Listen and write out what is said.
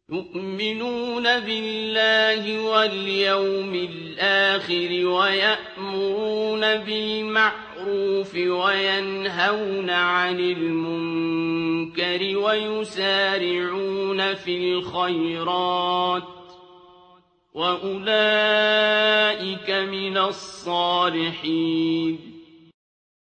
يؤمنون بالله واليوم الآخر ويأمرون بالمعروف وينهون عن المنكر ويسارعون في الخيرات وأولئك من الصالحين